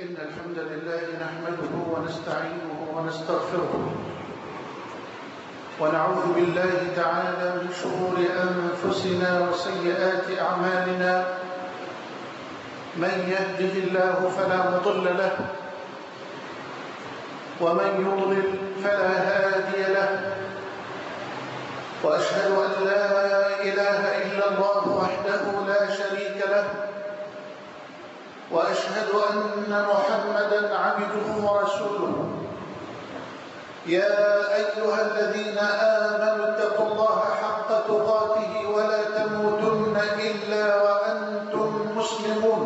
إن الحمد لله نحمده ونستعينه ونستغفره ونعوذ بالله تعالى من شرور أنفسنا وسيئات أعمالنا. من يهده الله فلا مضل له ومن يضلل فلا هادي له، وأشهد أن لا إله إلا الله وحده لا شريك له، وأشهد أن محمدًا عبده ورسوله. يا أيها الذين آمنوا اتقوا الله حق تقاته ولا تموتن إلا وأنتم مسلمون.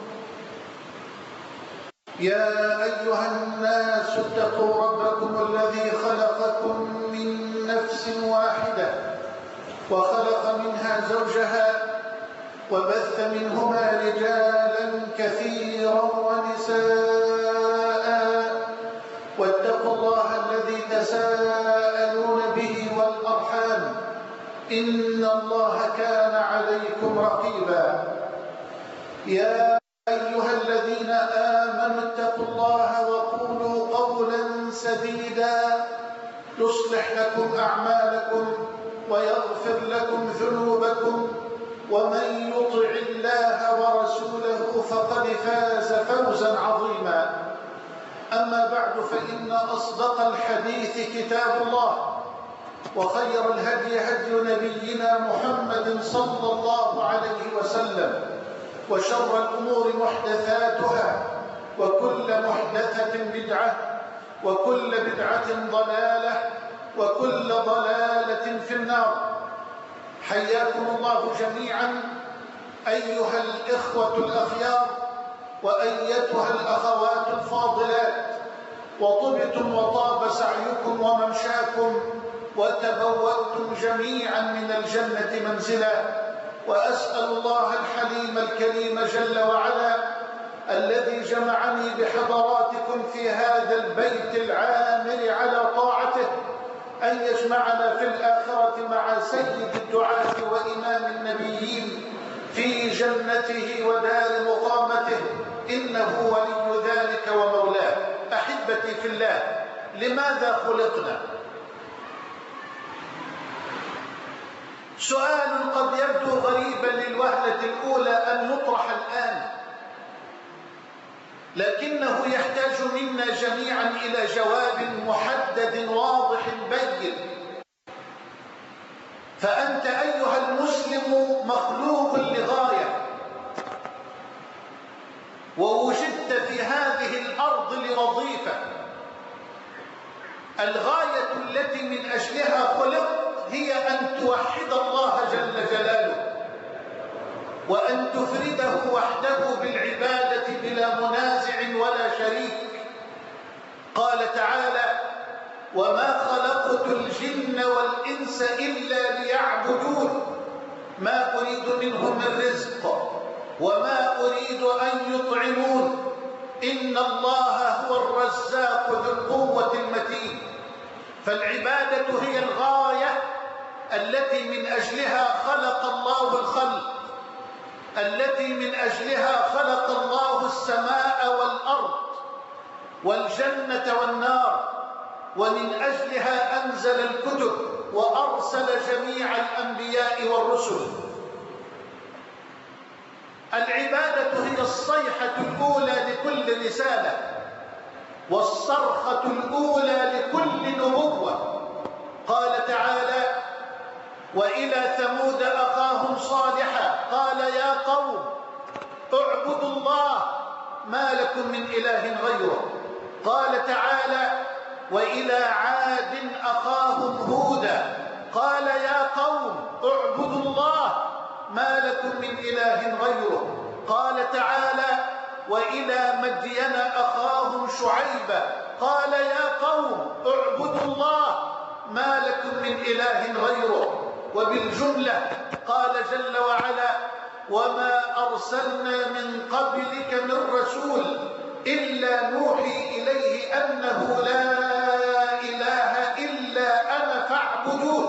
يا أيها الناس اتقوا ربكم الذي خلقكم من نفس واحدة وخلق منها زوجها وبث منهما رجالا كثيرا ونساء، واتقوا الله الذي تساءلون به والأرحام إن الله كان عليكم رقيبا. يا أيها الذين آمنوا اتقوا الله وقولوا قولا سديدا يصلح لكم أعمالكم ويغفر لكم ذنوبكم، ومن يطع الله ورسوله فقد فاز فوزا عظيما. أما بعد، فإن أصدق الحديث كتاب الله، وخير الهدي هدي نبينا محمد صلى الله عليه وسلم، وشر الأمور محدثاتها، وكل محدثة بدعة، وكل بدعة ضلالة، وكل ضلالة في النار. حياكم الله جميعا أيها الإخوة الأخيار وأيتها الأخوات الفاضلات، وطبتم وطاب سعيكم وممشاكم وتبوأتم جميعا من الجنة منزلا. وأسأل الله الحليم الكريم جل وعلا الذي جمعني بحضراتكم في هذا البيت العامر على طاعته أن يجمعنا في الآخرة مع سيد الدعاة وإمام النبيين في جنته ودار مقامته، إنه ولي ذلك ومولاه. أحبتي في الله، لماذا خلقنا؟ سؤال قد يبدو غريبا للوهلة الأولى أن يطرح الآن، لكنه يحتاج منا جميعا إلى جواب محدد واضح بين. فأنت أيها المسلم مخلوق لغاية، ووجدت في هذه الأرض لوظيفة. الغاية التي من أجلها خلقت هي أن توحد الله جل جلاله، وأن تفرده وحده بالعبادة بلا منازع ولا شريك. قال تعالى: وما خلقت الجن والإنس إلا ليعبدون ما أريد منهم من رزق وما أريد أن يطعمون إن الله هو الرزاق ذو القوة المتين. فالعبادة هي الغاية التي من أجلها خلق الله الخلق، التي من أجلها خلق الله السماء والأرض والجنة والنار، ومن أجلها أنزل الكتب وأرسل جميع الأنبياء والرسل. العبادة هي الصيحة الأولى لكل رسالة، والصرخة الأولى لكل نبوة. قال تعالى: وإلى ثمود أخاهم صالحا قال يا قوم اعبدوا الله ما لكم من إله غيره. قال تعالى: وإلى عاد أخاهم هودا قال يا قوم اعبدوا الله ما لكم من إله غيره. قال تعالى: وإلى مدين أخاهم شعيبا قال يا قوم اعبدوا الله ما لكم من إله غيره. وبالجملة قال جل وعلا: وما أرسلنا من قبلك من رسول إلا نوحي إليه أنه لا إله إلا أنا فاعبدون.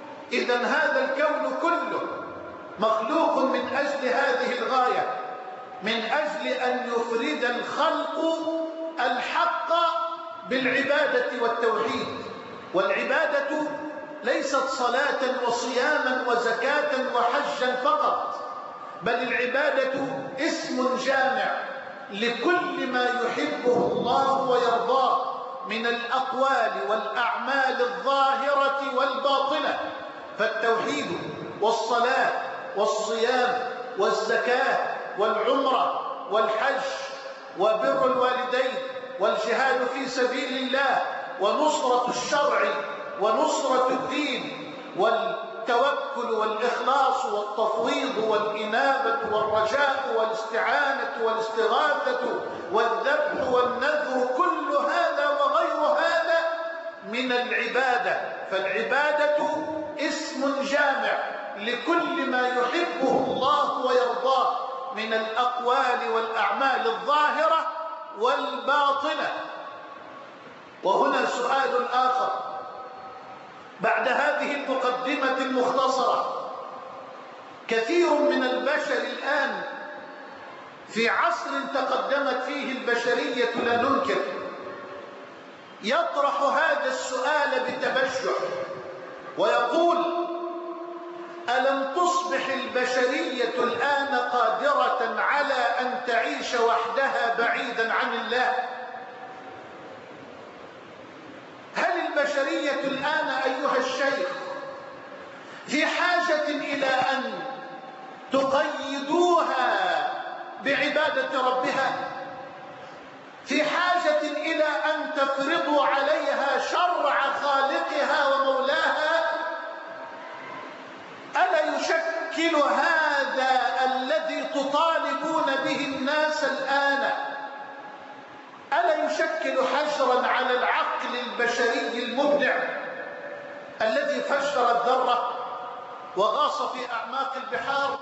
إذن هذا الكون كله مخلوق من أجل هذه الغاية، من أجل أن يفرد الخلق الحق بالعبادة والتوحيد. والعبادة ليست صلاة وصياما وزكاة وحجا فقط، بل العبادة اسم جامع لكل ما يحبه الله ويرضاه من الأقوال والأعمال الظاهرة والباطنة. فالتوحيد والصلاة والصيام والزكاة والعمرة والحج وبر الوالدين والجهاد في سبيل الله ونصرة الشرع ونصرة الدين والتوكل والإخلاص والتفويض والإنابة والرجاء والاستعانة والاستغاثة والذبح والنذر، كل هذا وغير هذا من العبادة. فالعبادة اسم جامع لكل ما يحبه الله ويرضاه من الأقوال والأعمال الظاهرة والباطنة. وهنا سؤال آخر بعد هذه المقدمة المختصرة. كثير من البشر الآن في عصر تقدمت فيه البشرية لا ننكر يطرح هذا السؤال بتبجح ويقول: ألم تصبح البشرية الآن قادرة على أن تعيش وحدها بعيدا عن الله؟ هل البشرية الآن أيها الشيخ في حاجة إلى أن تقيدوها بعبادة ربها؟ في حاجة إلى أن تفرضوا عليها شرع خالقها ومولاها؟ ألا يشكل هذا الذي تطالبون به الناس الآن، ألا يشكل حجرا على العقل البشري المبدع الذي فجر الذرة وغاص في أعماق البحار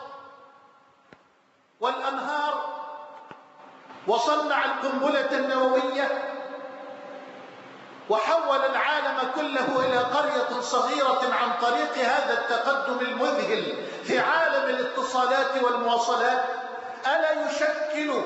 والأنهار وصنع القنبلة النووية وحول العالم كله إلى قرية صغيرة عن طريق هذا التقدم المذهل في عالم الاتصالات والمواصلات؟ ألا يشكل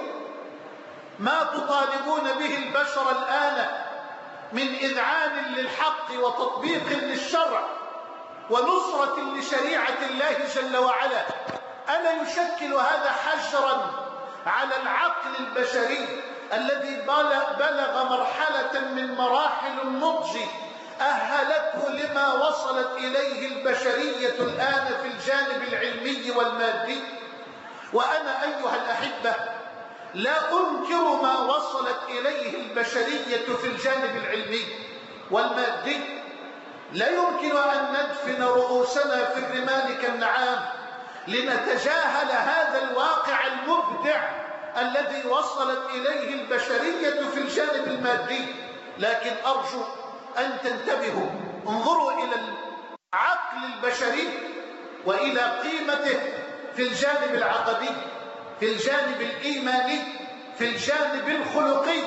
ما تطالبون به البشر الآن من إذعان للحق وتطبيق للشرع ونصرة لشريعة الله جل وعلا، ألا يشكل هذا حجرا على العقل البشري الذي بلغ مرحلة من مراحل النضج أهلته لما وصلت إليه البشرية الآن في الجانب العلمي والمادي؟ وأنا أيها الأحبة لا أنكر ما وصلت إليه البشرية في الجانب العلمي والمادي. لا يمكن أن ندفن رؤوسنا في الرمال كالنعام لنتجاهل هذا الواقع المبدع الذي وصلت إليه البشرية في الجانب المادي. لكن أرجو أن تنتبهوا، انظروا إلى العقل البشري وإلى قيمته في الجانب العقدي، في الجانب الإيماني، في الجانب الخلقي.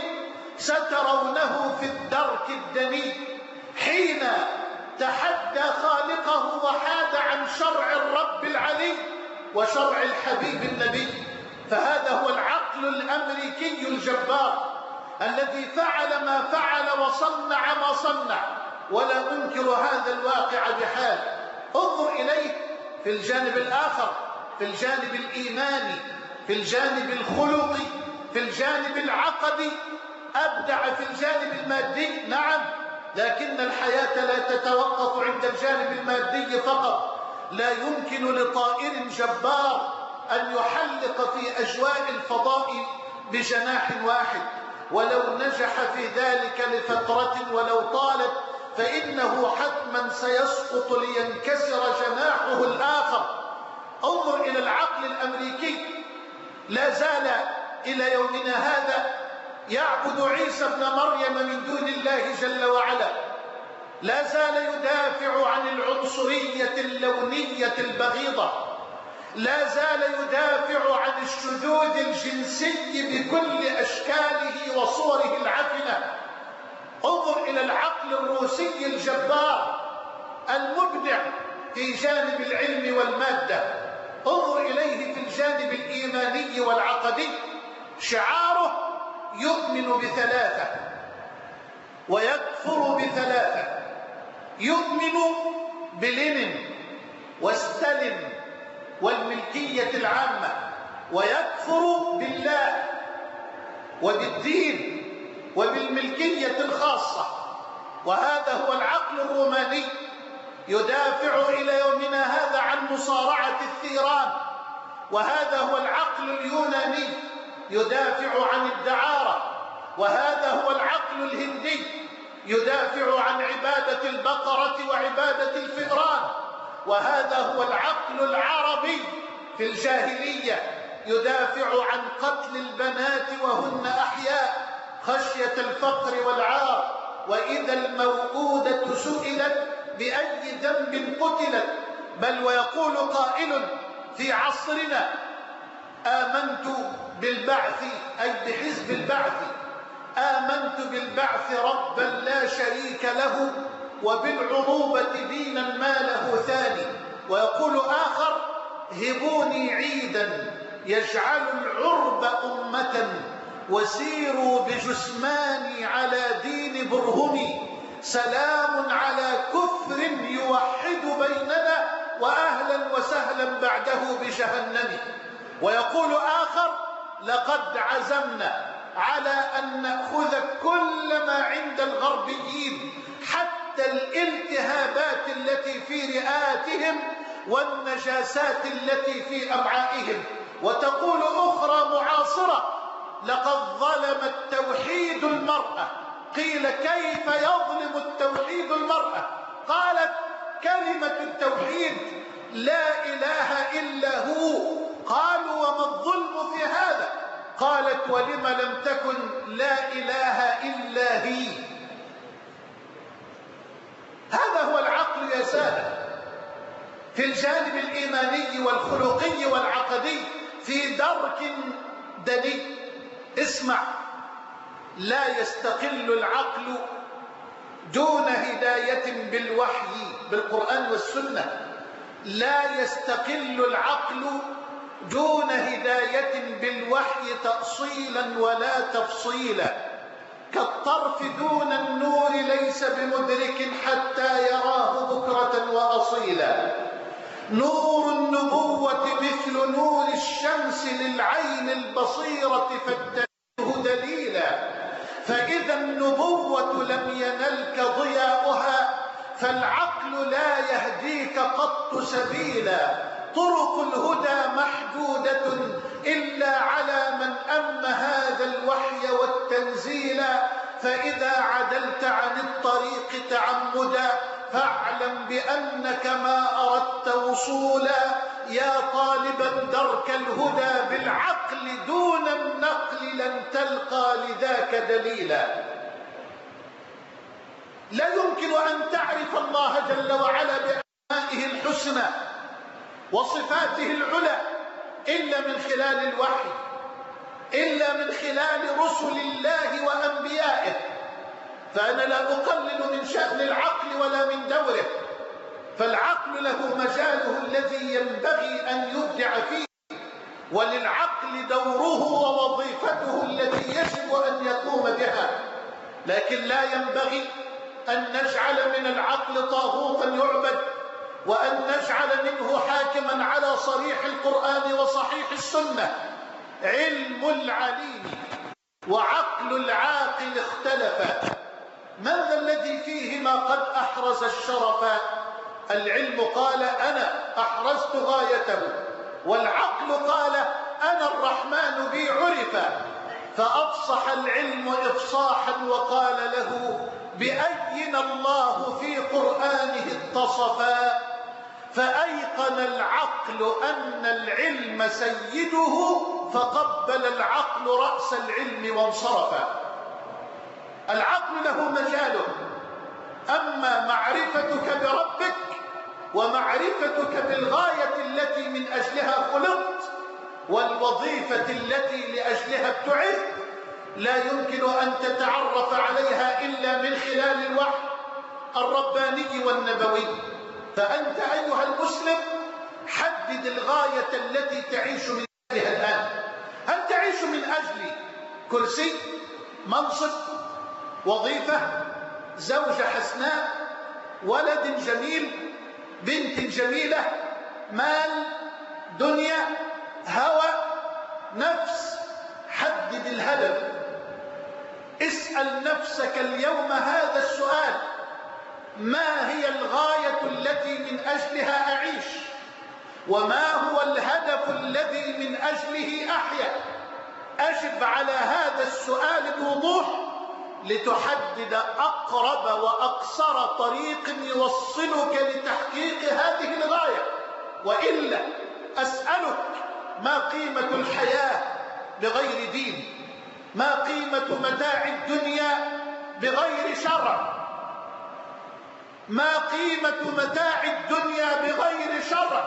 سترونه في الدرك الدني حين تحدى خالقه وحاد عن شرع الرب العلي وشرع الحبيب النبي. فهذا هو العقل الأمريكي الجبار الذي فعل ما فعل وصنع ما صنع، ولا أنكر هذا الواقع بحال. انظر إليه في الجانب الآخر، في الجانب الإيماني، في الجانب الخلقي، في الجانب العقدي. أبدع في الجانب المادي نعم، لكن الحياة لا تتوقف عند الجانب المادي فقط. لا يمكن لطائر جبار أن يحلق في أجواء الفضاء بجناح واحد، ولو نجح في ذلك لفترة ولو طالت فإنه حتما سيسقط لينكسر جناحه الآخر. انظر إلى العقل الأمريكي، لا زال إلى يومنا هذا يعبد عيسى ابن مريم من دون الله جل وعلا، لا زال يدافع عن العنصرية اللونية البغيضة، لا زال يدافع عن الشذوذ الجنسي بكل أشكاله وصوره العفنة. انظر إلى العقل الروسي الجبار المبدع في جانب العلم والمادة. انظر إليه في الجانب الإيماني والعقدي، شعاره يؤمن بثلاثة ويكفر بثلاثة. يؤمن بلينين وستالين والملكية العامة، ويكفر بالله وبالدين وبالملكية الخاصة. وهذا هو العقل الروماني، يدافع إلى يومنا هذا عن مصارعة الثيران. وهذا هو العقل اليوناني، يدافع عن الدعارة. وهذا هو العقل الهندي، يدافع عن عبادة البقرة وعبادة الفئران. وهذا هو العقل العربي في الجاهلية، يدافع عن قتل البنات وهن أحياء خشية الفقر والعار. وإذا الموءودة سئلت بأي ذنب قتلت. بل ويقول قائل في عصرنا: آمنت بالبعث، أي بحزب البعث، آمنت بالبعث ربا لا شريك له، وبالعروبة دينا ما له ثاني. ويقول آخر: هبوني عيدا يجعل العرب أمة، وسيروا بجثماني على دين برهمي، سلام على كفر يوحد بيننا، وأهلا وسهلا بعده بجهنم. ويقول آخر: لقد عزمنا على أن نأخذ كل ما عند الغربيين، حتى الالتهابات التي في رئاتهم والنجاسات التي في أمعائهم. وتقول أخرى معاصرة: لقد ظلم التوحيد المرأة. قيل: كيف يظلم التوحيد المرأة؟ قالت: كلمة التوحيد لا إله إلا هو. قالوا: وما الظلم في هذا؟ قالت: ولم لم تكن لا إله إلا هي. هذا هو العقل يا سادة في الجانب الإيماني والخلقي والعقدي، في درك دني. اسمع: لا يستقل العقل دون هداية بالوحي بالقرآن والسنة. لا يستقل العقل دون هداية بالوحي تأصيلا ولا تفصيلا. كالطرف دون النور ليس بمدرك حتى يراه بكرة وأصيلا. نور النبوة مثل نور الشمس للعين البصيرة فاتبعه دليلا. فإذا النبوة لم ينلك ضياؤها، فالعقل لا يهديك قط سبيلا. طرق الهدى محدودة إلا على من أم هذا الوحي والتنزيل. فإذا عدلت عن الطريق تعمدا، فاعلم بأنك ما أردت وصولا. يا طالبا درك الهدى بالعقل دون النقل، لن تلقى لذاك دليلا. لا يمكن أن تعرف الله جل وعلا بأسمائه الحسنى وصفاته العلى إلا من خلال الوحي، إلا من خلال رسل الله وأنبيائه. فأنا لا أقلل من شأن العقل ولا من دوره، فالعقل له مجاله الذي ينبغي أن يبدع فيه، وللعقل دوره ووظيفته التي يجب أن يقوم بها. لكن لا ينبغي أن نجعل من العقل طاغوتا يعبد، وأن نجعل منه حاكما على صريح القرآن وصحيح السنة. علم العليم وعقل العاقل اختلفا، من ذا الذي فيهما قد أحرز الشرفا؟ العلم قال: أنا أحرزت غايته، والعقل قال: أنا الرحمن بي عرفا. فأفصح العلم إفصاحا وقال له: بأين الله في قرآنه اتصفا. فأيقن العقل أن العلم سيده، فقبل العقل رأس العلم وانصرفا. العقل له مجاله، أما معرفتك بربك ومعرفتك بالغاية التي من أجلها خلقت والوظيفة التي لأجلها ابتعثت، لا يمكن أن تتعرف عليها إلا من خلال الوحي الرباني والنبوي. فأنت أيها المسلم حدد الغاية التي تعيش من أجلها الآن. هل تعيش من أجل كرسي، منصب، وظيفة، زوجة حسناء، ولد جميل، بنت جميلة، مال، دنيا، هوى، نفس؟ حدد الهدف. اسأل نفسك اليوم هذا السؤال: ما هي الغاية التي من أجلها أعيش؟ وما هو الهدف الذي من أجله أحيا؟ أجب على هذا السؤال بوضوح لتحدد أقرب وأقصر طريق يوصلك لتحقيق هذه الغاية. وإلا أسألك: ما قيمة الحياة بغير دين؟ ما قيمة متاع الدنيا بغير شرع؟ ما قيمة متاع الدنيا بغير شرع؟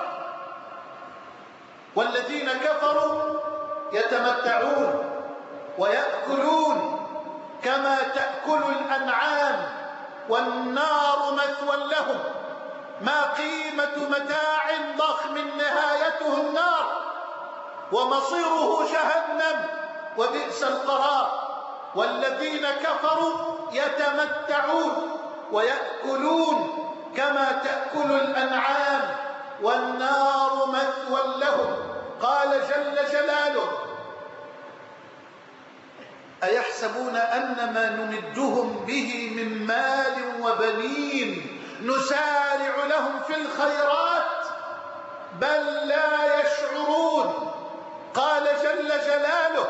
والذين كفروا يتمتعون ويأكلون كما تأكل الأنعام والنار مثوى لهم. ما قيمة متاع ضخم نهايته النار ومصيره جهنم وبئس القرار. والذين كفروا يتمتعون ويأكلون كما تأكل الأنعام والنار مثوى لهم. قال جل جلاله: أيحسبون أن ما نمدهم به من مال وبنين نسارع لهم في الخيرات بل لا يشعرون. قال جل جلاله: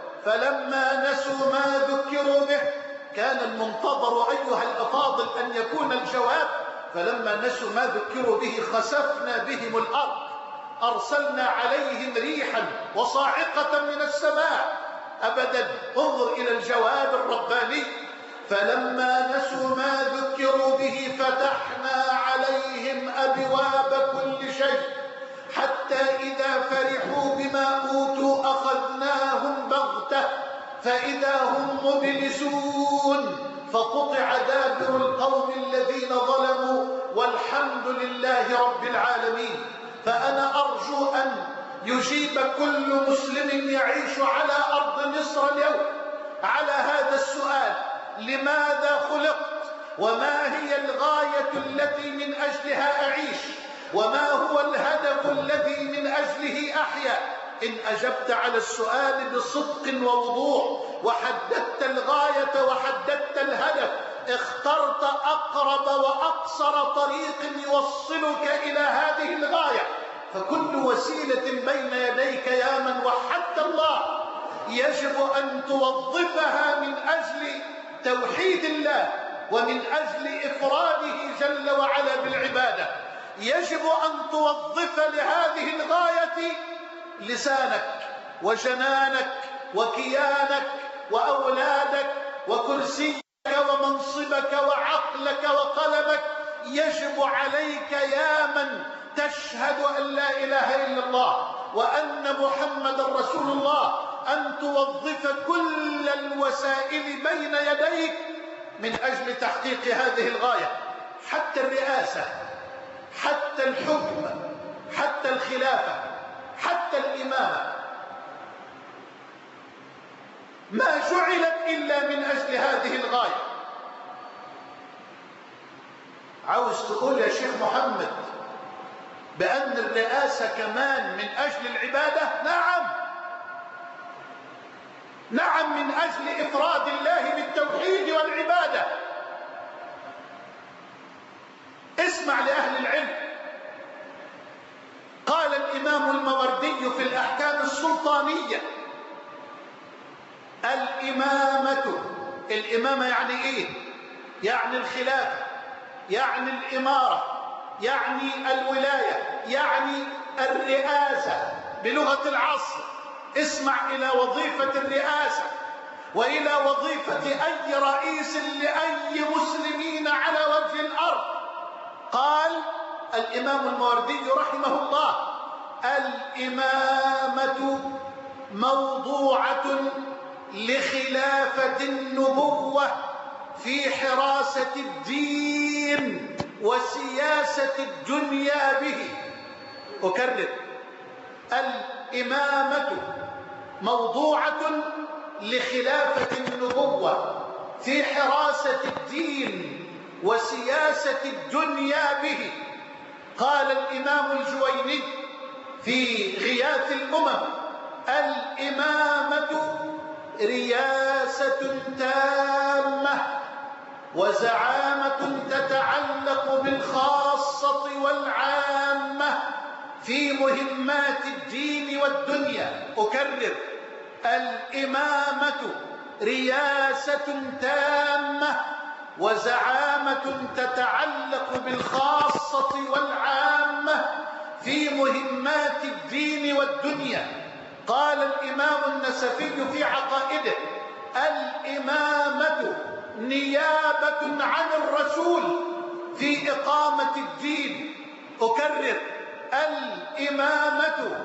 فلما نسوا ما ذكروا به، كان المنتظر أيها الأفاضل أن يكون الجواب: فلما نسوا ما ذكروا به خسفنا بهم الأرض، أرسلنا عليهم ريحا وصاعقة من السماء. أبدا، انظر إلى الجواب الرباني: فلما نسوا ما ذكروا به فتحنا عليهم أبواب كل شيء حتى إذا فرحوا بما أوتوا أخذناهم بغتة فإذا هم مبلسون فقطع دابر القوم الذين ظلموا والحمد لله رب العالمين. فأنا أرجو أن يجيب كل مسلم يعيش على أرض مصر اليوم على هذا السؤال: لماذا خلقت؟ وما هي الغاية التي من أجلها أعيش؟ وما هو الهدف الذي من أجله أحيا؟ إن أجبت على السؤال بصدق ووضوح وحددت الغاية وحددت الهدف، اخترت أقرب وأقصر طريق يوصلك إلى هذه الغاية. فكل وسيلة بين يديك يا من وحدت الله يجب أن توظفها من أجل توحيد الله ومن أجل إفراده جل وعلا بالعبادة. يجب أن توظف لهذه الغاية لسانك وجنانك وكيانك وأولادك وكرسيك ومنصبك وعقلك وقلمك. يجب عليك يا من تشهد أن لا إله إلا الله وأن محمد رسول الله أن توظف كل الوسائل بين يديك من أجل تحقيق هذه الغاية. حتى الرئاسة، حتى الحكم، حتى الخلافة، حتى الإمامة ما جعلت إلا من أجل هذه الغاية. عاوز تقول يا شيخ محمد بأن الرئاسة كمان من أجل العبادة؟ نعم، نعم، من أجل إفراد الله بالتوحيد والعبادة. اسمع لأهل العلم. قال الإمام الموردي في الأحكام السلطانية: الإمامة يعني إيه؟ يعني الخلافة، يعني الإمارة، يعني الولاية، يعني الرئاسة بلغة العصر. اسمع إلى وظيفة الرئاسة وإلى وظيفة أي رئيس لأي مسلمين على وجه الأرض. قال الإمام الموردي رحمه الله: الإمامة موضوعة لخلافة النبوة في حراسة الدين وسياسة الدنيا به. أكرر: الإمامة موضوعة لخلافة النبوة في حراسة الدين وسياسة الدنيا به. قال الإمام الجويني في غياث الأمم: الإمامة رياسة تامة وزعامة تتعلق بالخاصة والعامة في مهمات الدين والدنيا. أكرر: الإمامة رياسة تامة وزعامة تتعلق بالخاصة والعامة في مهمات الدين والدنيا. قال الإمام النسفي في عقائده: الإمامة نيابة عن الرسول في إقامة الدين. أكرر: الإمامة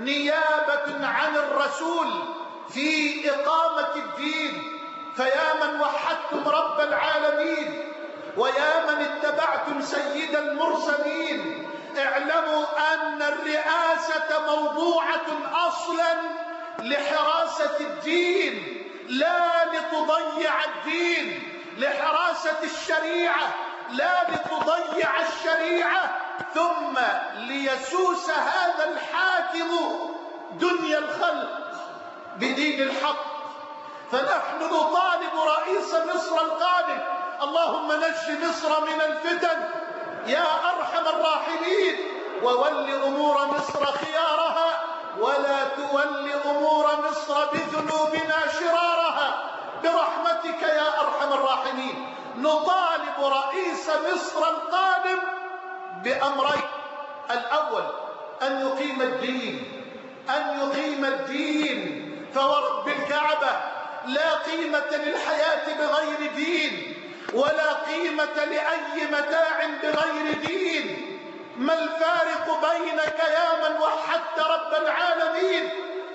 نيابة عن الرسول في إقامة الدين. فيا من وحدتم رب العالمين ويا من اتبعتم سيد المرسلين، اعلموا أن الرئاسة موضوعة أصلا لحراسة الدين، لا لتضيع الدين، لحراسة الشريعة لا لتضيع الشريعة، ثم ليسوس هذا الحاكم دنيا الخلق بدين الحق. فنحن نطالب رئيس مصر القادم: اللهم نج مصر من الفتن يا أرحم الراحمين، وول أمور مصر خيارها، ولا تول أمور مصر بذنوبنا شرارها، برحمتك يا أرحم الراحمين. نطالب رئيس مصر القادم بأمرين: الأول أن يقيم الدين، أن يقيم الدين، فورب الكعبة لا قيمة للحياة بغير دين، ولا قيمة لأي متاع بغير دين. ما الفارق بينك يا من وحدت رب العالمين،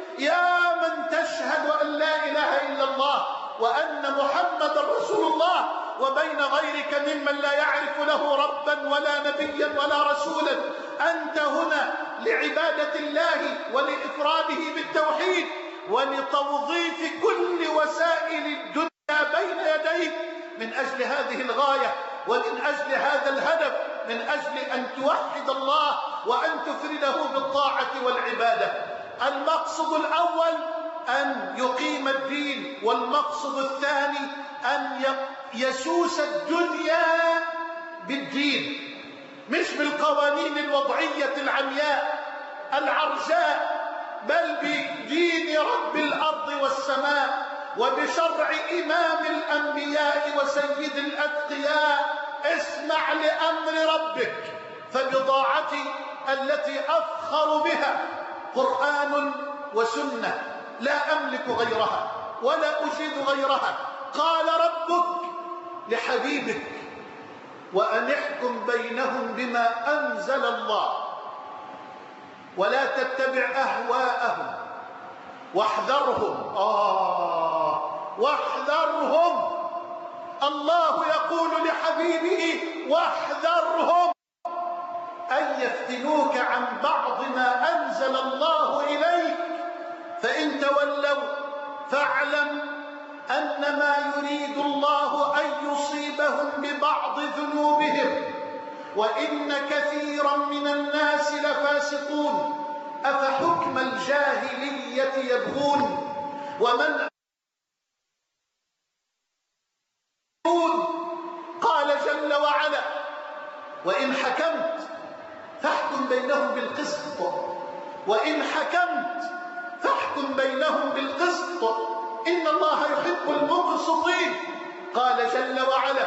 يا من تشهد أن لا إله إلا الله وأن محمد رسول الله، وبين غيرك ممن لا يعرف له ربا ولا نبيا ولا رسولا؟ أنت هنا لعبادة الله ولإفراده بالتوحيد ولتوظيف كل وسائل الدنيا بين يديك من أجل هذه الغاية ومن أجل هذا الهدف، من أجل أن توحد الله وأن تفرده بالطاعة والعبادة. المقصد الأول أن يقيم الدين، والمقصد الثاني أن يسوس الدنيا بالدين، مش بالقوانين الوضعية العمياء العرجاء، بل بدين رب الأرض والسماء وبشرع إمام الأنبياء وسيد الأتقياء. اسمع لأمر ربك، فبضاعتي التي أفخر بها قرآن وسنة، لا أملك غيرها ولا أجيد غيرها. قال ربك لحبيبك: وأن احكم بينهم بما أنزل الله ولا تتبع أهواءهم واحذرهم. واحذرهم. الله يقول لحبيبه: واحذرهم أن يفتنوك عن بعض ما أنزل الله إليك، فإن تولوا فاعلم أنما يريد الله أن يصيبهم ببعض ذنوبهم وإن كثيرا من الناس لفاسقون. أفحكم الجاهلية يبغون ومن قال جل وعلا: وإن حكمت فاحكم بينهم بالقسط، وإن حكمت فاحكم بينهم بالقسط إن الله يحب المقسطين. قال جل وعلا: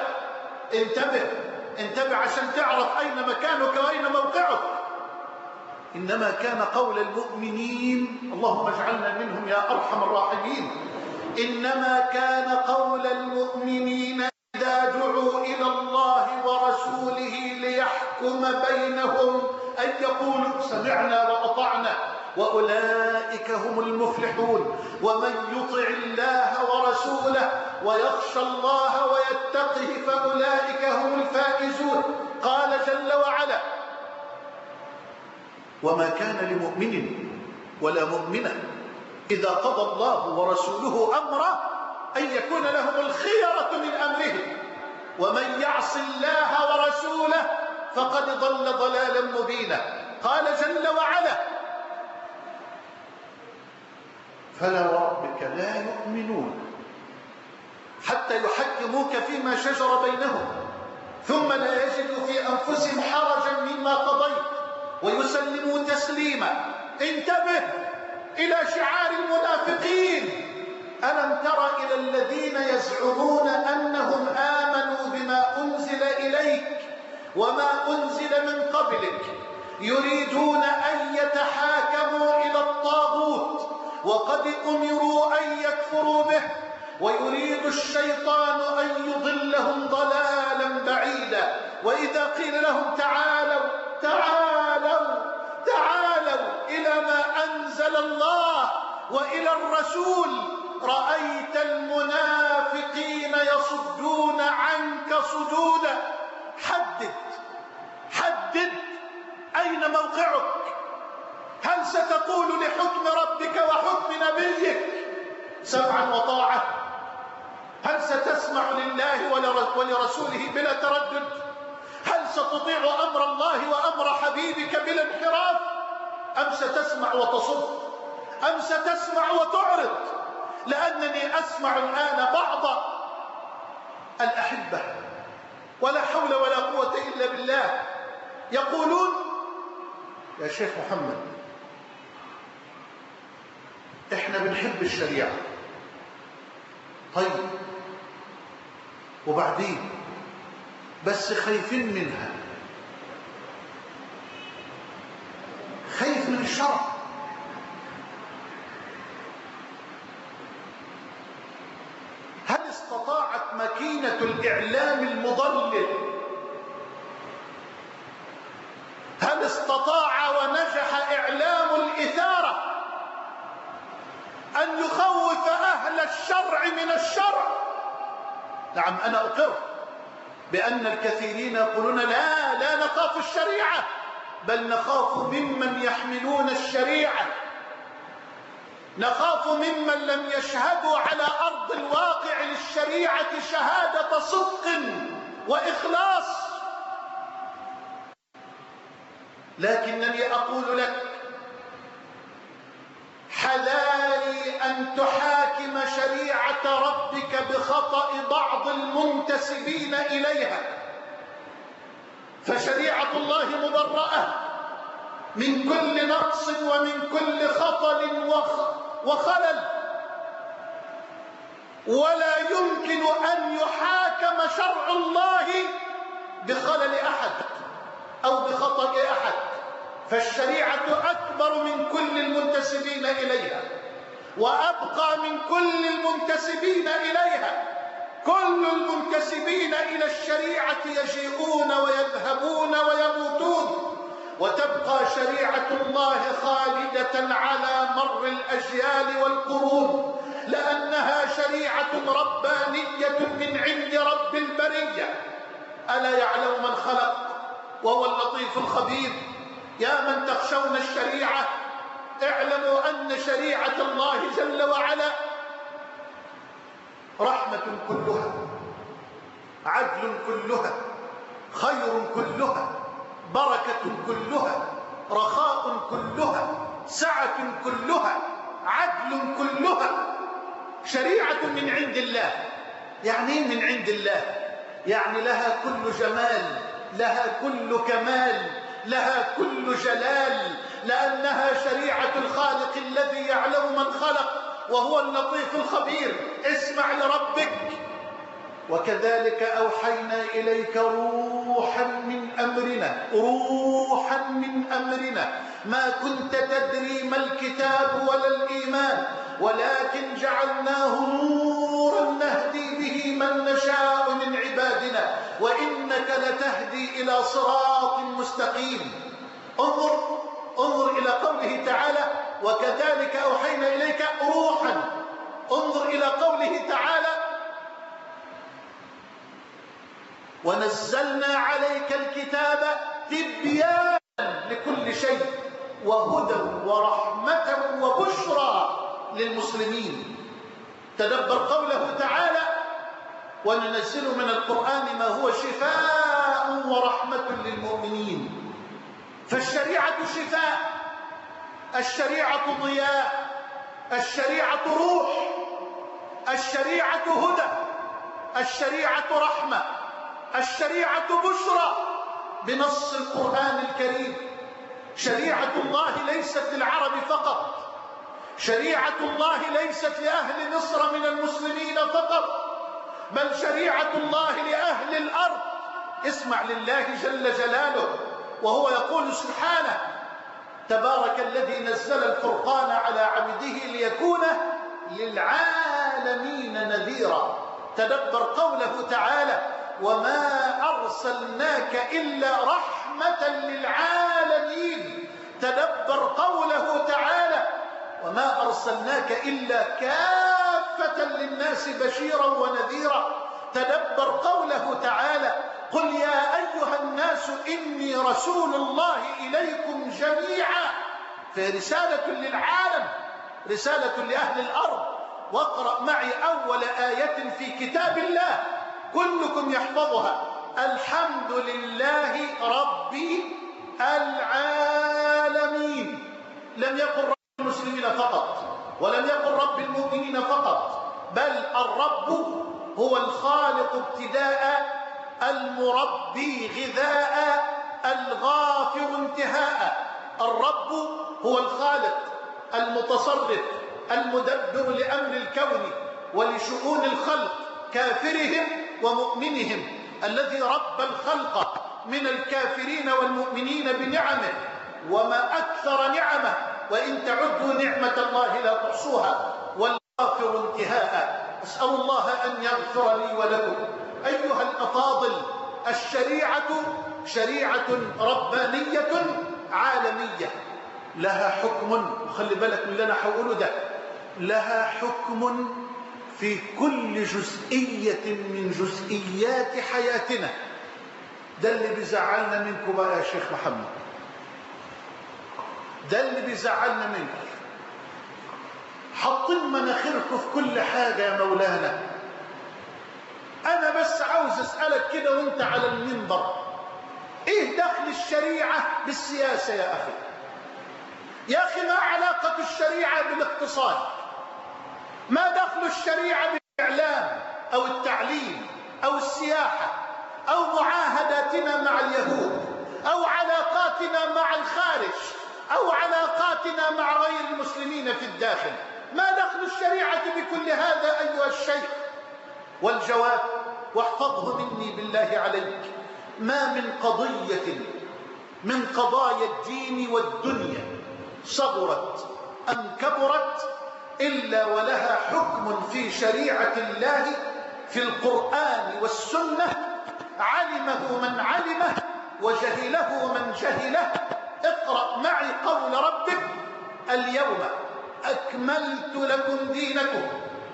انتبه عشان تعرف أين مكانك وأين موقعك. إنما كان قول المؤمنين، اللهم اجعلنا منهم يا أرحم الراحمين، إنما كان قول المؤمنين إذا دعوا إلى الله ورسوله ليحكم بينهم أن يقولوا سمعنا وأطعنا وأولئك هم المفلحون. ومن يطع الله ورسوله ويخشى الله ويتقه فأولئك هم الفائزون. قال جل وعلا: وما كان لمؤمن ولا مؤمنة إذا قضى الله ورسوله أمرا أن يكون لهم الخيرة من أمرهم، ومن يعص الله ورسوله فقد ضل ضلالا مبينا. قال جل وعلا: فلا وربك لا يؤمنون حتى يحكموك فيما شجر بينهم ثم لا يجدوا في أنفسهم حرجا مما قضيت ويسلموا تسليما. انتبه إلى شعار المنافقين: ألم تر إلى الذين يزعمون أنهم آمنوا بما أنزل إليك وما أنزل من قبلك يريدون أن يتحاكموا إلى الطاغوت وقد أمروا أن يكفروا به ويريد الشيطان أن يضلهم ضلالا بعيدا. وإذا قيل لهم تعالوا إلى ما أنزل الله وإلى الرسول رأيت المنافقين يصدون عنك صدودا. حدد أين موقعك؟ هل ستقول لحكم ربك وحكم نبيك سمعا وطاعة؟ هل ستسمع لله ولرسوله بلا تردد؟ هل ستطيع أمر الله وأمر حبيبك بلا انحراف؟ أم ستسمع وتصف؟ أم ستسمع وتعرض؟ لأنني أسمع الآن بعض الأحبة ولا حول ولا قوة إلا بالله يقولون: يا شيخ محمد، احنا بنحب الشريعة. طيب وبعدين؟ بس خايفين منها، خايف من الشرع. هل استطاعت ماكينة الإعلام المضلل، هل استطاع ونجح إعلام الإثارة أن يخوف أهل الشرع من الشرع؟ نعم، أنا أقر بأن الكثيرين يقولون لا نخاف الشريعة، بل نخاف ممن يحملون الشريعة، نخاف ممن لم يشهدوا على أرض الواقع للشريعة شهادة صدق وإخلاص. لكنني أقول لك: حذاري أن تحاكم شريعة ربك بخطأ بعض المنتسبين إليها، فشريعة الله مبرأة من كل نقص ومن كل خطل وخلل، ولا يمكن أن يحاكم شرع الله بخلل أحد أو بخطأ أحد، فالشريعة أكبر من كل المنتسبين إليها وأبقى من كل المنتسبين إليها. كل المنتسبين إلى الشريعة يجيئون ويذهبون ويموتون، وتبقى شريعة الله خالدة على مر الأجيال والقرون، لأنها شريعة ربانية من عند رب البرية. ألا يعلم من خلق وهو اللطيف الخبير؟ يا من تخشون الشريعة، اعلموا أن شريعة الله جل وعلا رحمة كلها، عدل كلها، خير كلها، بركة كلها، رخاء كلها، سعة كلها، عدل كلها. شريعة من عند الله. يعني ايه من عند الله؟ يعني لها كل جمال، لها كل كمال، لها كل جلال، لأنها شريعة الخالق الذي يعلم من خلق وهو اللطيف الخبير. اسمع لربك: وكذلك أوحينا إليك روحا من أمرنا، روحا من أمرنا، ما كنت تدري ما الكتاب ولا الإيمان ولكن جعلناه نورا نهدي به من نشاء من عبادنا وإنك لتهدي إلى صراط مستقيم. انظر إلى قوله تعالى: وكذلك أوحينا إليك روحا. انظر إلى قوله تعالى: ونزلنا عليك الكتاب تبيانا لكل شيء وهدى ورحمة وبشرى للمسلمين. تدبر قوله تعالى: وننزل من القرآن ما هو شفاء ورحمة للمؤمنين. فالشريعة شفاء، الشريعة ضياء، الشريعة روح، الشريعة هدى، الشريعة رحمة، الشريعة بشرى بنص القرآن الكريم. شريعة الله ليست للعرب فقط، شريعة الله ليست لأهل مصر من المسلمين فقط، بل شريعة الله لأهل الأرض. اسمع لله جل جلاله وهو يقول سبحانه: تبارك الذي نزل الفرقان على عبده ليكون للعالمين نذيرا. تدبر قوله تعالى: وما أرسلناك إلا رحمة للعالمين. تدبر قوله تعالى: وما أرسلناك إلا كافة للناس بشيرا ونذيرا. تدبر قوله تعالى: قل يا أيها الناس إني رسول الله إليكم جميعا. فرسالة للعالم، رسالة لأهل الأرض. واقرأ معي أول آية في كتاب الله كلكم يحفظها: الحمد لله رب العالمين. لم يقل رب المسلمين فقط، ولم يقل رب المؤمنين فقط، بل الرب هو الخالق ابتداء، المربي غذاء، الغافر انتهاء. الرب هو الخالق المتصرف المدبر لأمر الكون ولشؤون الخلق، كافرهم ومؤمنهم، الذي رب الخلق من الكافرين والمؤمنين بنعمه. وما أكثر نعمه، وإن تعدوا نعمة الله لا تحصوها. والغافر انتهاء. أسأل الله أن يغفر لي ولكم. أيها الأفاضل، الشريعة شريعة ربانية عالمية، لها حكم. خلي بالك من اللي أنا هقوله ده. لها حكم في كل جزئية من جزئيات حياتنا. ده اللي بيزعلنا منكم بقى يا شيخ محمد، ده اللي بيزعلنا منكم. حاطين مناخيركم في كل حاجة يا مولانا. أنا بس عاوز أسألك كده وأنت على المنبر: إيه دخل الشريعة بالسياسة يا أخي؟ يا أخي ما علاقة الشريعة بالاقتصاد؟ ما دخل الشريعة بالإعلام أو التعليم أو السياحة أو معاهداتنا مع اليهود أو علاقاتنا مع الخارج أو علاقاتنا مع غير المسلمين في الداخل؟ ما دخل الشريعة بكل هذا أيها الشيخ؟ والجواب، واحفظه مني بالله عليك: ما من قضية من قضايا الدين والدنيا صغرت أم كبرت إلا ولها حكم في شريعة الله في القرآن والسنة، علمه من علمه وجهله من جهله. اقرأ معي قول ربك: اليوم أكملت لكم دينكم،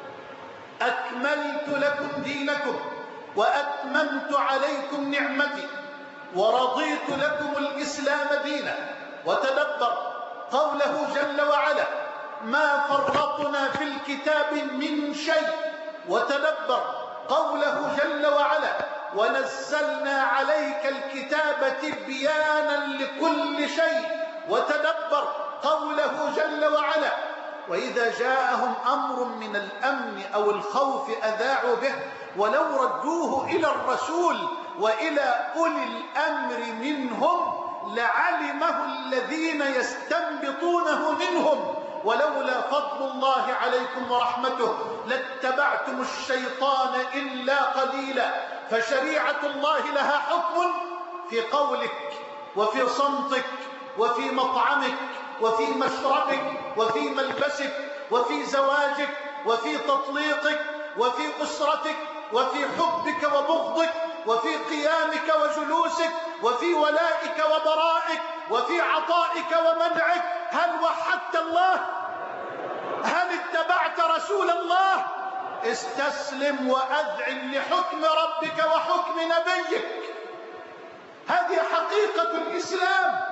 أكملت لكم دينكم وأتممت عليكم نعمتي ورضيت لكم الإسلام دينا. وتدبر قوله جل وعلا: ما فرطنا في الكتاب من شيء. وتدبر قوله جل وعلا: ونزلنا عليك الكتاب تبيانا لكل شيء. وتدبر قوله جل وعلا: وإذا جاءهم أمر من الأمن أو الخوف أذاعوا به ولو ردوه إلى الرسول وإلى أولي الأمر منهم لعلمه الذين يستنبطونه منهم ولولا فضل الله عليكم ورحمته لاتبعتم الشيطان إلا قليلا. فشريعة الله لها حكم في قولك وفي صمتك وفي مطعمك وفي مشربك وفي ملبسك وفي زواجك وفي تطليقك وفي أسرتك وفي حبك وبغضك وفي قيامك وجلوسك وفي ولائك وبرائك وفي عطائك ومنعك. هل وحدت الله؟ هل اتبعت رسول الله؟ استسلم وأذعن لحكم ربك وحكم نبيك. هذه حقيقة الإسلام.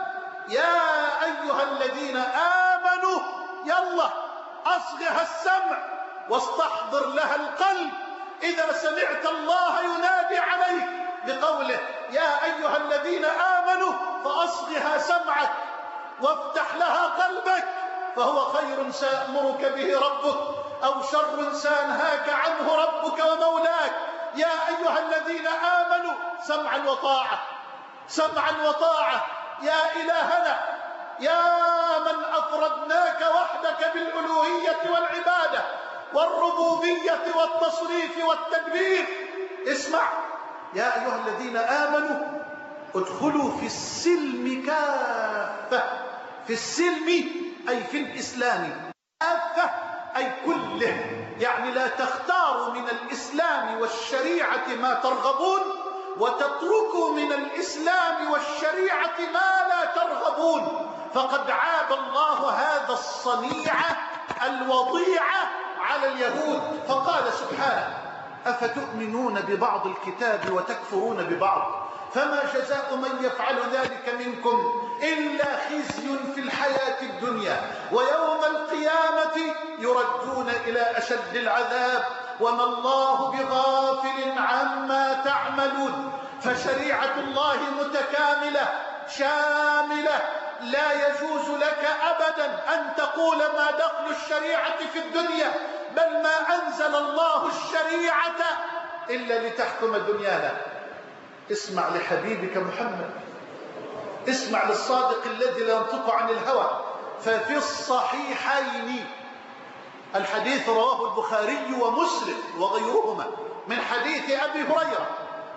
يا أيها الذين آمنوا يلا أصغها السمع واستحضر لها القلب إذا سمعت الله ينادي عليك بقوله يا أيها الذين آمنوا، فأصغها سمعك وافتح لها قلبك، فهو خير سيأمرك به ربك أو شر سينهاك عنه ربك ومولاك. يا أيها الذين آمنوا سمعا وطاعة، سمعا وطاعة يا إلهنا، يا من أفردناك وحدك بالألوهية والعبادة والربوبية والتصريف والتدبير. اسمع يا أيها الذين آمنوا ادخلوا في السلم كافة، في السلم أي في الإسلام، كافة أي كله، يعني لا تختاروا من الإسلام والشريعة ما ترغبون وتتركوا من الإسلام والشريعة ما لا ترغبون، فقد عاب الله هذا الصنيع الوضيع على اليهود. فقال سبحانه أفتؤمنون ببعض الكتاب وتكفرون ببعض، فما جزاء من يفعل ذلك منكم إلا خزي في الحياة الدنيا ويوم القيامة يردون إلى أشد العذاب وما الله بغافل عما تعملون. فشريعة الله متكاملة شاملة، لا يجوز لك أبدا أن تقول ما دخل الشريعة في الدنيا، بل ما أنزل الله الشريعة إلا لتحكم دنيانا. اسمع لحبيبك محمد، اسمع للصادق الذي لا ينطق عن الهوى. ففي الصحيحين، الحديث رواه البخاري ومسلم وغيرهما من حديث أبي هريرة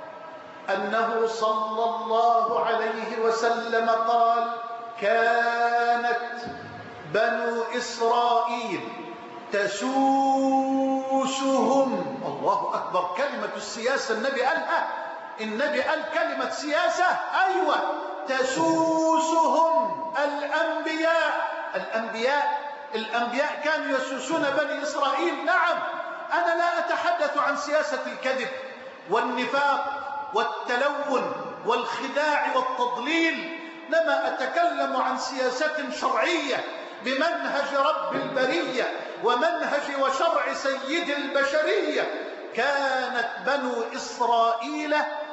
أنه صلى الله عليه وسلم قال كانت بنو إسرائيل تسوسهم، الله أكبر، كلمة السياسة النبي قالها، النبي قال كلمة سياسة، أيوة، تسوسهم الأنبياء كانوا يسوسون بني إسرائيل. نعم، أنا لا أتحدث عن سياسة الكذب والنفاق والتلون والخداع والتضليل، إنما أتكلم عن سياسة شرعية بمنهج رب البرية ومنهج وشرع سيد البشرية. كانت بنو إسرائيل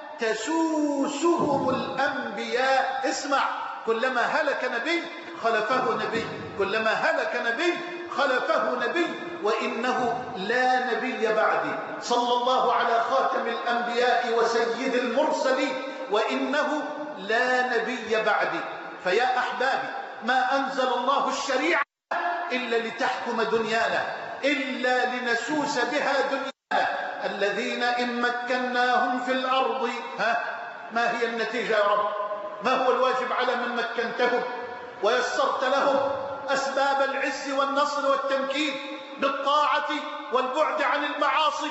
تسوسهم الأنبياء. اسمع، كلما هلك نبي خلفه نبي، كلما هلك نبي خلفه نبي، وإنه لا نبي بعدي، صلى الله على خاتم الأنبياء وسيد المرسلين، وإنه لا نبي بعدي. فيا أحبابي، ما أنزل الله الشريعة إلا لتحكم دنيانا، إلا لنسوس بها دنيانا. الذين إن مكناهم في الأرض، ما هي النتيجة يا رب؟ ما هو الواجب على من مكنتهم ويسرت لهم أسباب العز والنصر والتمكين بالطاعة والبعد عن المعاصي؟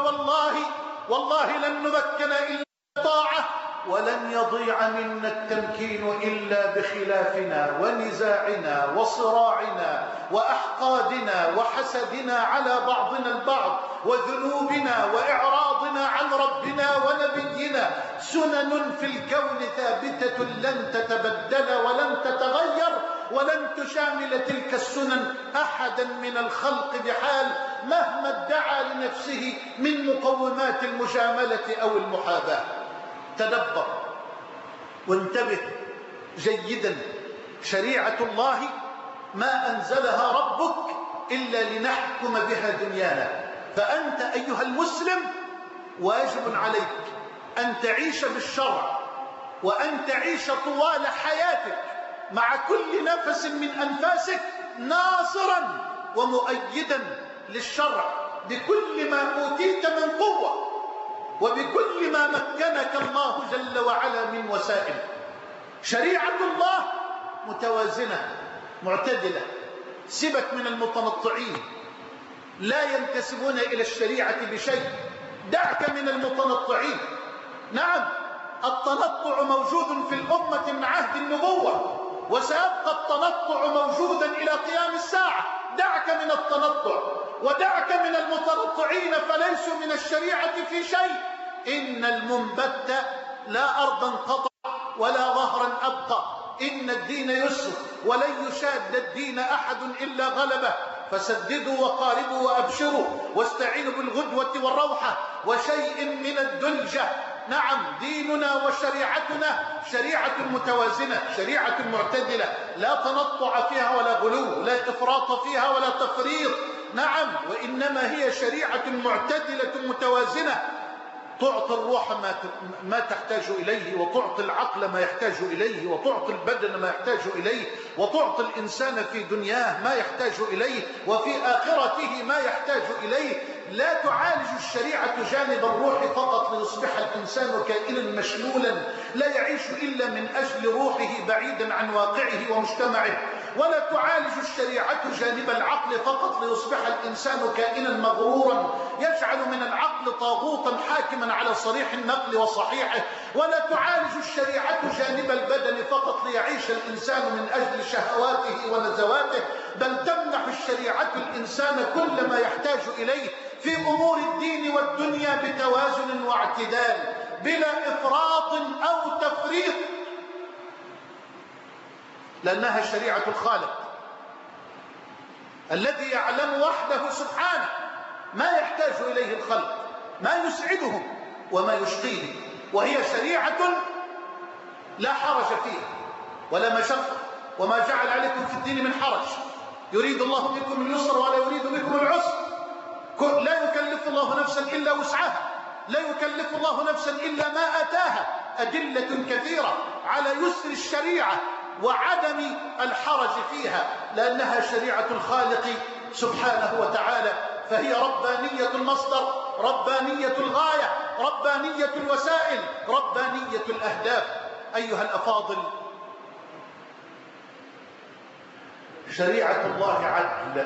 فوالله لن نمكن إلا بالطاعة، ولن يضيع منا التمكين إلا بخلافنا ونزاعنا وصراعنا وأحقادنا وحسدنا على بعضنا البعض وذنوبنا وإعراضنا عن ربنا ونبينا. سنن في الكون ثابتة لن تتبدل ولن تتغير، ولن تشامل تلك السنن أحدا من الخلق بحال، مهما ادعى لنفسه من مقومات المجاملة أو المحاباة. تدبر وانتبه جيدا، شريعة الله ما أنزلها ربك إلا لنحكم بها دنيانا. فأنت أيها المسلم واجب عليك أن تعيش بالشرع، وأن تعيش طوال حياتك مع كل نفس من أنفاسك ناصرا ومؤيدا للشرع بكل ما أوتيت من قوة وبكل ما مكنك الله جل وعلا من وسائل. شريعة الله متوازنة معتدلة، سبك من المتنطعين لا ينتسبون إلى الشريعة بشيء، دعك من المتنطعين. نعم، التنطع موجود في الأمة من عهد النبوة، وسيبقى التنطع موجودا إلى قيام الساعة. دعك من التنطع ودعك من المتنطعين، فليسوا من الشريعة في شيء. إن المنبت لا أرضا قطع ولا ظهرا أبقى، إن الدين يسر ولن يشاد الدين أحد إلا غلبه، فسددوا وقاربوا وأبشروا واستعينوا بالغدوة والروحة وشيء من الدلجة. نعم، ديننا وشريعتنا شريعة متوازنة، شريعة معتدلة، لا تنطع فيها ولا غلو، لا إفراط فيها ولا تفريط. نعم، وإنما هي شريعة معتدلة متوازنة، تعطي الروح ما تحتاج إليه، وتعطي العقل ما يحتاج إليه، وتعطي البدن ما يحتاج إليه، وتعطي الإنسان في دنياه ما يحتاج إليه، وفي آخرته ما يحتاج إليه. لا تعالج الشريعة جانب الروح فقط ليصبح الإنسان كائنا مشلولا لا يعيش إلا من أجل روحه بعيدا عن واقعه ومجتمعه، ولا تعالج الشريعة جانب العقل فقط ليصبح الإنسان كائنا مغرورا يجعل من العقل طاغوتا حاكما على صريح النقل وصحيحه، ولا تعالج الشريعة جانب البدن فقط ليعيش الإنسان من أجل شهواته ونزواته، بل تمنح الشريعة الإنسان كل ما يحتاج إليه في أمور الدين والدنيا بتوازن واعتدال بلا إفراط أو تفريط، لأنها شريعة الخالق الذي يعلم وحده سبحانه ما يحتاج إليه الخلق، ما يسعدهم وما يشقيهم، وهي شريعة لا حرج فيها ولا مشقة، وما جعل عليكم في الدين من حرج، يريد الله بكم اليسر ولا يريد بكم العسر، لا يكلف الله نفسا إلا وسعها، لا يكلف الله نفسا إلا ما آتاها. أدلة كثيرة على يسر الشريعة وعدم الحرج فيها، لأنها شريعة الخالق سبحانه وتعالى، فهي ربانية المصدر، ربانية الغاية، ربانية الوسائل، ربانية الأهداف. أيها الأفاضل، شريعة الله عدل،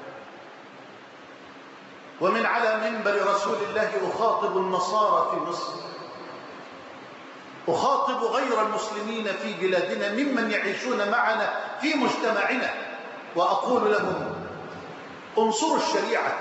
ومن على منبر رسول الله أخاطب النصارى في مصر، أخاطب غير المسلمين في بلادنا ممن يعيشون معنا في مجتمعنا، وأقول لهم: انصروا الشريعة.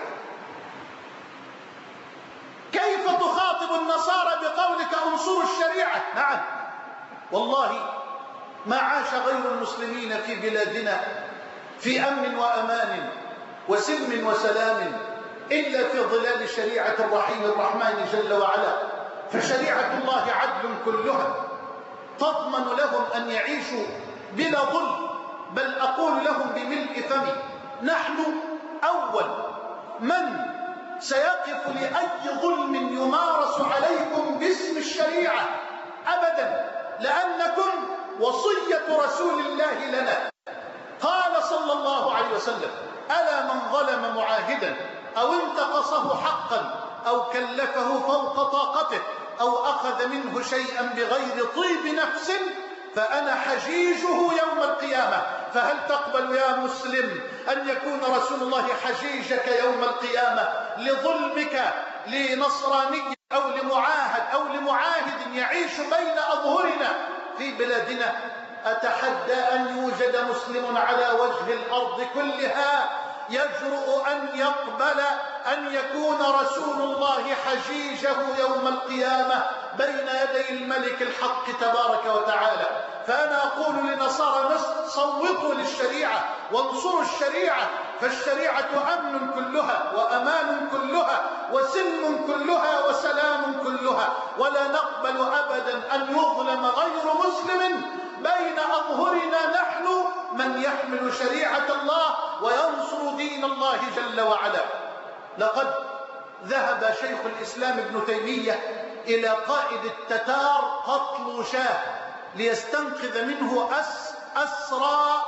كيف تخاطب النصارى بقولك انصروا الشريعة؟ نعم، والله ما عاش غير المسلمين في بلادنا في أمن وأمان وسلم وسلام إلا في ظلال شريعة الرحيم الرحمن جل وعلا، فشريعة الله عدل كلها تضمن لهم أن يعيشوا بلا ظلم، بل أقول لهم بملء فمي: نحن أول من سيقف لأي ظلم يمارس عليكم باسم الشريعة أبدا، لأنكم وصية رسول الله لنا. قال صلى الله عليه وسلم: ألا من ظلم معاهدا أو انتقصه حقا أو كلفه فوق طاقته أو أخذ منه شيئا بغير طيب نفس فأنا حجيجه يوم القيامة. فهل تقبل يا مسلم أن يكون رسول الله حجيجك يوم القيامة لظلمك لنصراني أو لمعاهد أو لمعاهد يعيش بين أظهرنا في بلادنا؟ أتحدى أن يوجد مسلم على وجه الأرض كلها يجرؤ أن يقبل أن يكون رسول الله حجيجه يوم القيامة بين يدي الملك الحق تبارك وتعالى. فأنا أقول لنصارى مصر: صوتوا للشريعة وانصروا الشريعة، فالشريعة أمن كلها وأمان كلها وسلم كلها وسلام كلها، ولا نقبل أبدا أن يظلم غير مسلم بين أظهرنا نحن من يحمل شريعة الله وينصر دين الله جل وعلا. لقد ذهب شيخ الإسلام ابن تيمية إلى قائد التتار قتل شاه ليستنقذ منه أسرى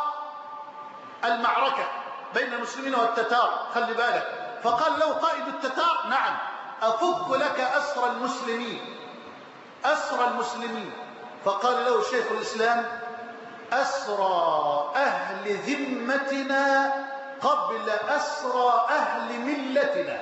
المعركة بين المسلمين والتتار، خلي بالك. فقال له قائد التتار: نعم، أفك لك أسرى المسلمين، أسرى المسلمين. فقال له شيخ الإسلام: أسرى أهل ذمتنا قبل أسرى أهل ملتنا.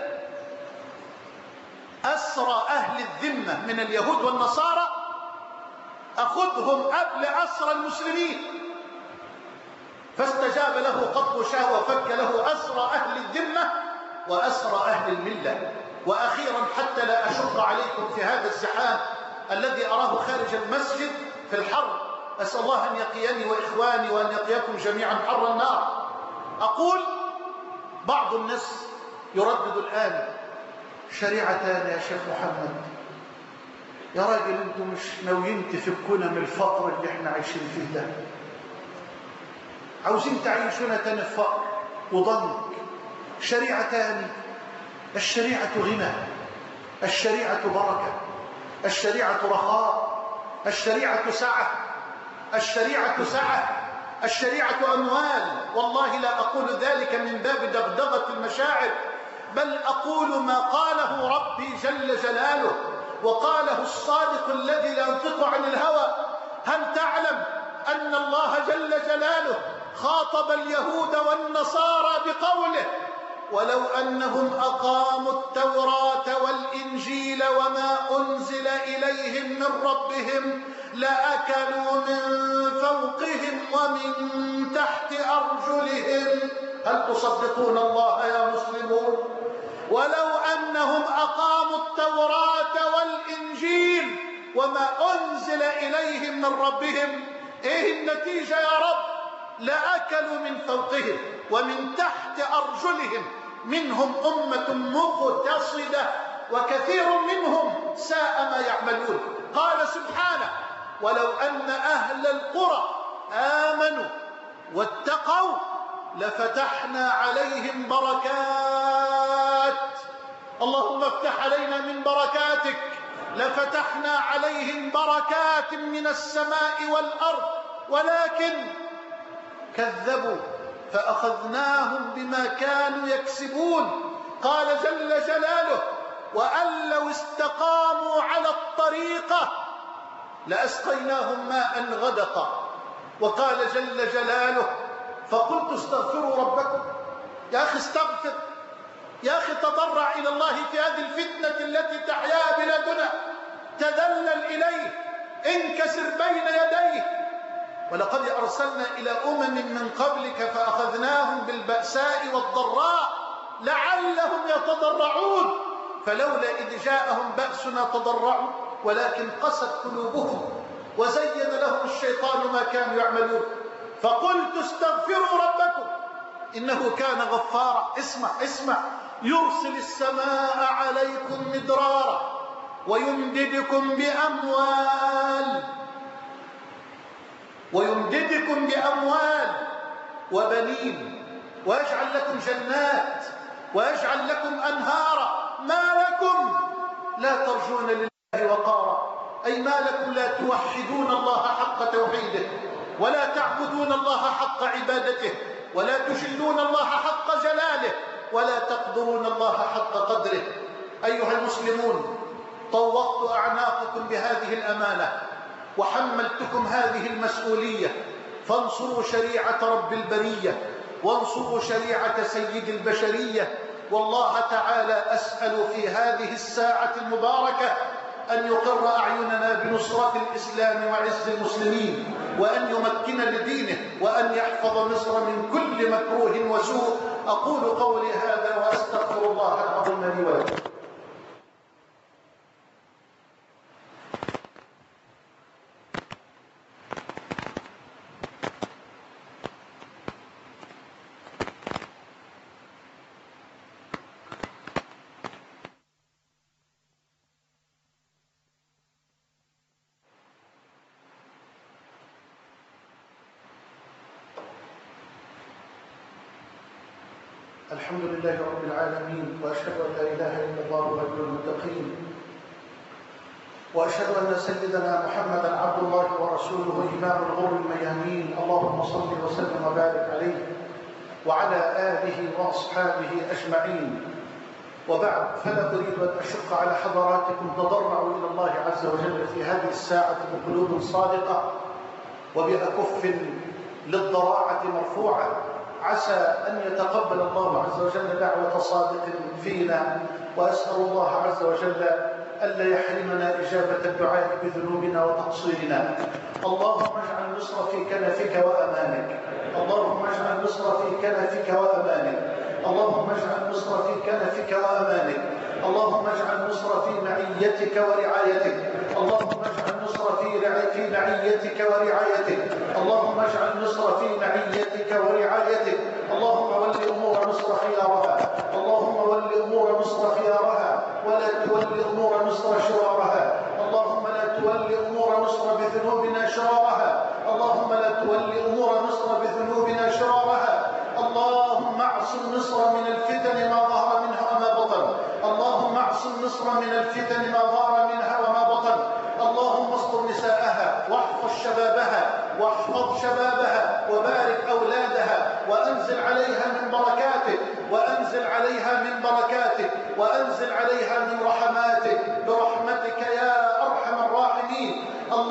أسرى أهل الذمة من اليهود والنصارى أخذهم قبل أسرى المسلمين. فاستجاب له قتل شاه وفك له أسرى أهل الذمة وأسرى أهل الملة. وأخيرا، حتى لا أشق عليكم في هذا الزحام الذي أراه خارج المسجد في الحر أسأل الله أن يقيني وإخواني وأن يقيكم جميعا حر النار. أقول بعض الناس يردد الآن شريعتان يا شيخ محمد. يا راجل انتم مش ناويين تفكونا من الفقر اللي احنا عايشين فيه ده؟ عاوزين تعيشونا تاني في فقر وضنك؟ شريعتان، الشريعة غنى، الشريعة بركة، الشريعة رخاء، الشريعة سعة، الشريعة سعة، الشريعة أموال. والله لا أقول ذلك من باب دغدغة المشاعر، بل أقول ما قاله ربي جل جلاله وقاله الصادق الذي لا ينطق عن الهوى. هل تعلم أن الله جل جلاله خاطب اليهود والنصارى بقوله: ولو أنهم أقاموا التوراة والإنجيل وما أنزل إليهم من ربهم لأكلوا من فوقهم ومن تحت أرجلهم. هل تصدقون الله يا مسلمون؟ ولو أنهم أقاموا التوراة والإنجيل وما أنزل إليهم من ربهم، إيه النتيجة يا رب؟ لأكلوا من فوقهم ومن تحت أرجلهم، منهم أمة مقتصدة وكثير منهم ساء ما يعملون. قال سبحانه: ولو أن أهل القرى آمنوا واتقوا لفتحنا عليهم بركات. اللهم افتح علينا من بركاتك. لفتحنا عليهم بركات من السماء والأرض ولكن كذبوا فأخذناهم بما كانوا يكسبون. قال جل جلاله: وأن لو استقاموا على الطريقة لأسقيناهم ماء غدقا. وقال جل جلاله: فقلت استغفروا ربكم. يا أخي استغفر، يا أخي تضرع إلى الله في هذه الفتنة التي تحياها بلادنا، تذلل إليه، انكسر بين يديه. ولقد أرسلنا إلى من قبلك فأخذناهم بالبأساء والضراء لعلهم يتضرعون. فلولا إذ جاءهم بأسنا تضرعوا ولكن قست قلوبهم وزين لهم الشيطان ما كانوا يعملون. فقلت استغفروا ربكم إنه كان غفارا. اسمع يرسل السماء عليكم مدرارا ويمددكم بأموال وبنين ويجعل لكم جنات ويجعل لكم أنهارا. ما لكم لا ترجون لله وقارا؟ أي ما لكم لا توحدون الله حق توحيده ولا تعبدون الله حق عبادته ولا تجلون الله حق جلاله ولا تقدرون الله حق قدره. أيها المسلمون، طوقت أعناقكم بهذه الأمانة وحملتكم هذه المسؤولية، فانصروا شريعة رب البرية وانصروا شريعة سيد البشرية. والله تعالى أسأل في هذه الساعة المباركة أن يقر أعيننا بنصرة الإسلام وعز المسلمين، وأن يمكن لدينه، وأن يحفظ مصر من كل مكروه وسوء. أقول قولي هذا وأستغفر الله العظيم لي ولكم. الحمد لله رب العالمين، وأشهد أن لا إله إلا الله ولي المتقين، وأشهد أن سيدنا محمدا عبد الله ورسوله إمام الغر الميامين. اللهم صل وسلم وبارك عليه وعلى آله وأصحابه أجمعين. وبعد، فلا أريد أن أشق على حضراتكم. تضرعوا إلى الله عز وجل في هذه الساعة بقلوب صادقة وبأكف للضراعة مرفوعة، عسى أن يتقبل الله عز وجل دعوة صادق فينا. وأسأل الله عز وجل ألا يحرمنا إجابة الدعاء بذنوبنا وتقصيرنا. اللهم اجعل مصر في كنفك وأمانك. اللهم اجعل مصر في كنفك وأمانك. اللهم اجعل مصر في كنفك وأمانك. اللهم اجعل مصر في معيتك ورعايتك. اللهم اجعل مصر في معيتك ورعايتك. اللهم اجعل مصر في معيتك ورعايتك. اللهم ول أمور مصر خيارها، اللهم ول أمور مصر خيارها، ولا تول أمور مصر شرارها. اللهم لا تول أمور مصر بذنوبنا شرارها، اللهم لا تول أمور مصر بذنوبنا شرارها. اللهم اعصم مصر من الفتن ما ظهر منها وما بطن، اللهم اعصم مصر من الفتن ما ظهر منها وما بطن. اللهم استر نساءها واحفظ شبابها، واحفظ شبابها وبارك أولادها، وأنزل عليها من بركاتك، وأنزل عليها من بركاتك، وأنزل عليها من رحماتك برحمتك يا أرحم الراحمين.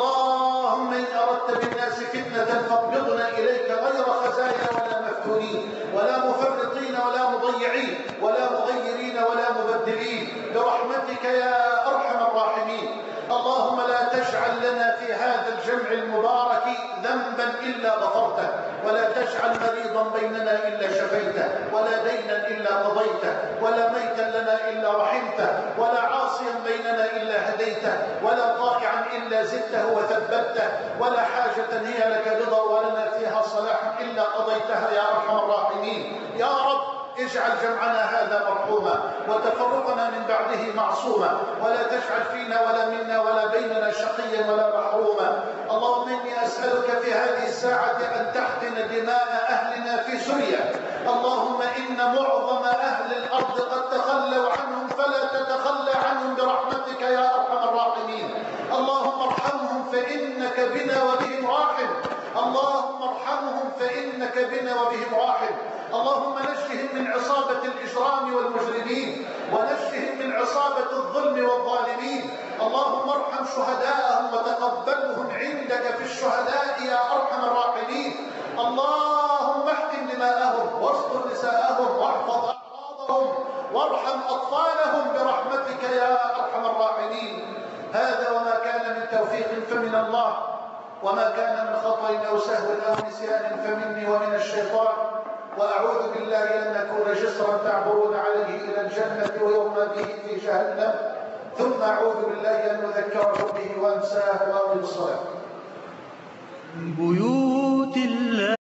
اللهم إن أردت بالناس فتنة فاقبضنا إليك غير خزايا ولا مفتونين ولا مفرطين ولا مضيعين ولا مغيرين ولا مبدلين برحمتك يا أرحم الراحمين. اللهم لا تجعل لنا في هذا الجمع المبارك ذنبا إلا غفرته، ولا تجعل مريضا بيننا إلا شفيته، ولا دينا إلا قضيته، ولا ميتا لنا إلا رحمته، ولا عاصيا بيننا إلا هديته، ولا طائعا إلا زدته وثبته، ولا حاجة هي لك رضا ولنا فيها صلاح إلا قضيتها يا أرحم الراحمين. يا رب اجعل جمعنا هذا مرحوما وتفرقنا من بعده معصوما، ولا تجعل فينا ولا منا ولا بيننا شقيا ولا محروما. اللهم إني أسألك في هذه الساعة أن تحقن دماء أهلنا في سوريا. اللهم إن معظم أهل الأرض قد تخلوا عنهم، فلا تتخلى عنهم برحمتك يا أرحم الراحمين. اللهم ارحمهم فإنك بنا وبهم راحم، اللهم ارحمهم فإنك بنا وبهم راحم. اللهم نجهم من عصابة الإجرام والمجرمين، ونجهم من عصابة الظلم والظالمين. اللهم ارحم شهداءهم وتقبلهم عندك في الشهداء يا أرحم الراحمين. اللهم احقن دماءهم واستر نساءهم واحفظ أعراضهم وارحم أطفالهم برحمتك يا أرحم الراحمين. هذا وما كان من توفيق فمن الله، وما كان من خطأ أو سهو أو نسيان فمني ومن الشيطان. وأعوذ بالله أن أكون جسرا تعبرون عليه إلى الجنة ويرمى به في جهنم، ثم أعوذ بالله أن أذكره به وأنساه وأقم الصلاة.